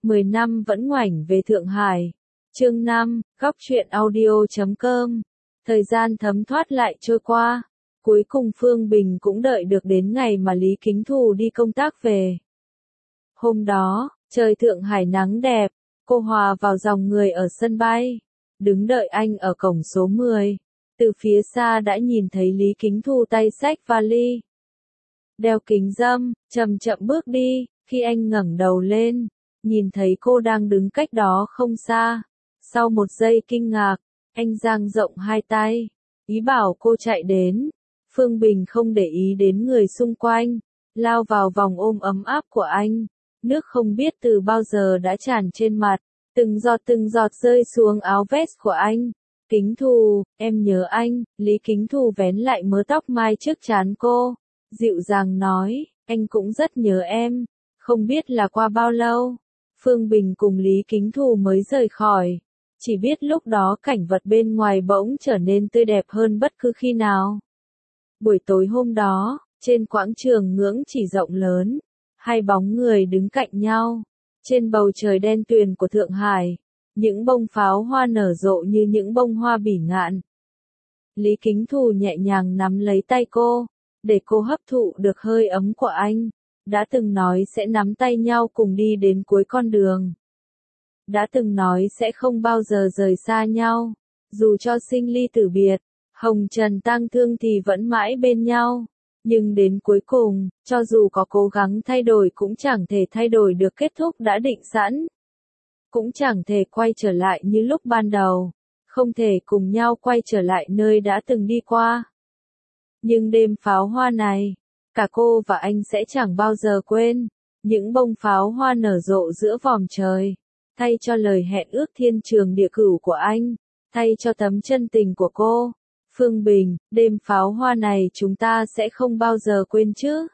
10 năm vẫn ngoảnh về Thượng Hải. Chương 5, góc truyện audio.com. Thời gian thấm thoát lại trôi qua. Cuối cùng Phương Bình cũng đợi được đến ngày mà Lý Kính Thù đi công tác về. Hôm đó, trời Thượng Hải nắng đẹp, cô hòa vào dòng người ở sân bay. Đứng đợi anh ở cổng số 10. Từ phía xa đã nhìn thấy Lý Kính Thù tay xách vali. Đeo kính râm, chậm chậm bước đi, khi anh ngẩng đầu lên, nhìn thấy cô đang đứng cách đó không xa. Sau một giây kinh ngạc, anh dang rộng hai tay, ý bảo cô chạy đến. Phương Bình không để ý đến người xung quanh, lao vào vòng ôm ấm áp của anh. Nước không biết từ bao giờ đã tràn trên mặt, từng giọt rơi xuống áo vest của anh. Kính Thù, em nhớ anh. Lý Kính Thù vén lại mớ tóc mai trước trán cô, dịu dàng nói, anh cũng rất nhớ em. Không biết là qua bao lâu, Phương Bình cùng Lý Kính Thù mới rời khỏi. Chỉ biết lúc đó cảnh vật bên ngoài bỗng trở nên tươi đẹp hơn bất cứ khi nào. Buổi tối hôm đó, trên quảng trường ngưỡng chỉ rộng lớn, hai bóng người đứng cạnh nhau. Trên bầu trời đen tuyền của Thượng Hải, những bông pháo hoa nở rộ như những bông hoa bỉ ngạn. Lý Kính Thù nhẹ nhàng nắm lấy tay cô, để cô hấp thụ được hơi ấm của anh. Đã từng nói sẽ nắm tay nhau cùng đi đến cuối con đường. Đã từng nói sẽ không bao giờ rời xa nhau. Dù cho sinh ly tử biệt, hồng trần tang thương thì vẫn mãi bên nhau. Nhưng đến cuối cùng, cho dù có cố gắng thay đổi cũng chẳng thể thay đổi được kết thúc đã định sẵn. Cũng chẳng thể quay trở lại như lúc ban đầu. Không thể cùng nhau quay trở lại nơi đã từng đi qua. Nhưng đêm pháo hoa này, cả cô và anh sẽ chẳng bao giờ quên. Những bông pháo hoa nở rộ giữa vòm trời, thay cho lời hẹn ước thiên trường địa cửu của anh, thay cho tấm chân tình của cô. Phương Bình, đêm pháo hoa này chúng ta sẽ không bao giờ quên chứ?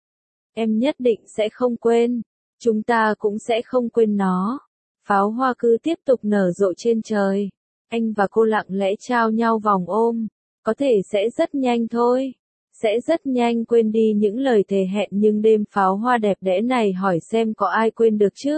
Em nhất định sẽ không quên. Chúng ta cũng sẽ không quên nó. Pháo hoa cứ tiếp tục nở rộ trên trời. Anh và cô lặng lẽ trao nhau vòng ôm. Có thể sẽ rất nhanh thôi. Sẽ rất nhanh quên đi những lời thề hẹn, nhưng đêm pháo hoa đẹp đẽ này hỏi xem có ai quên được chứ?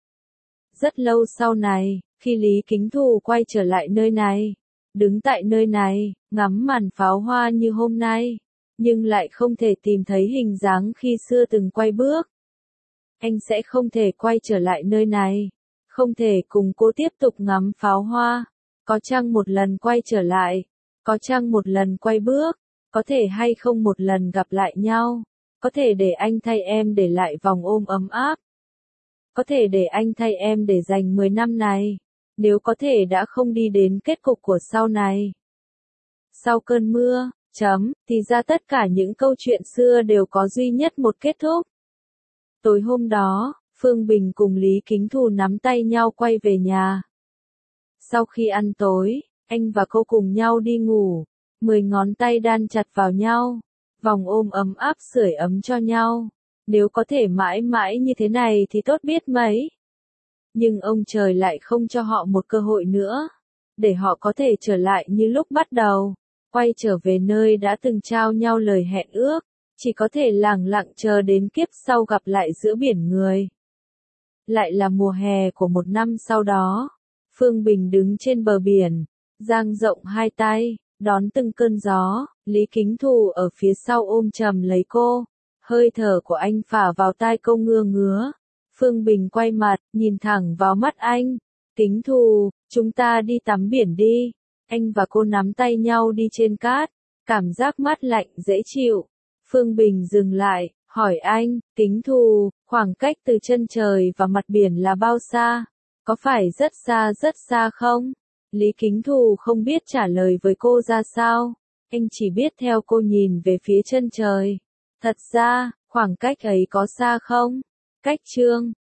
Rất lâu sau này, khi Lý Kính Thù quay trở lại nơi này, đứng tại nơi này, ngắm màn pháo hoa như hôm nay, nhưng lại không thể tìm thấy hình dáng khi xưa từng quay bước. Anh sẽ không thể quay trở lại nơi này, không thể cùng cô tiếp tục ngắm pháo hoa. Có chăng một lần quay trở lại, có chăng một lần quay bước, có thể hay không một lần gặp lại nhau, có thể để anh thay em để lại vòng ôm ấm áp. Có thể để anh thay em để dành 10 năm này, nếu có thể đã không đi đến kết cục của sau này. Sau cơn mưa, thì ra tất cả những câu chuyện xưa đều có duy nhất một kết thúc. Tối hôm đó, Phương Bình cùng Lý Kính Thù nắm tay nhau quay về nhà. Sau khi ăn tối, anh và cô cùng nhau đi ngủ, 10 ngón tay đan chặt vào nhau, vòng ôm ấm áp sưởi ấm cho nhau. Nếu có thể mãi mãi như thế này thì tốt biết mấy. Nhưng ông trời lại không cho họ một cơ hội nữa, để họ có thể trở lại như lúc bắt đầu, quay trở về nơi đã từng trao nhau lời hẹn ước, chỉ có thể lẳng lặng chờ đến kiếp sau gặp lại giữa biển người. Lại là mùa hè của một năm sau đó, Phương Bình đứng trên bờ biển, dang rộng hai tay, đón từng cơn gió. Lý Kính Thù ở phía sau ôm chầm lấy cô. Hơi thở của anh phả vào tai cô ngứa ngứa. Phương Bình quay mặt, nhìn thẳng vào mắt anh. Kính Thù, chúng ta đi tắm biển đi. Anh và cô nắm tay nhau đi trên cát. Cảm giác mát lạnh dễ chịu. Phương Bình dừng lại, hỏi anh, Kính Thù, khoảng cách từ chân trời và mặt biển là bao xa? Có phải rất xa không? Lý Kính Thù không biết trả lời với cô ra sao. Anh chỉ biết theo cô nhìn về phía chân trời. Thật ra, khoảng cách ấy có xa không? Cách chương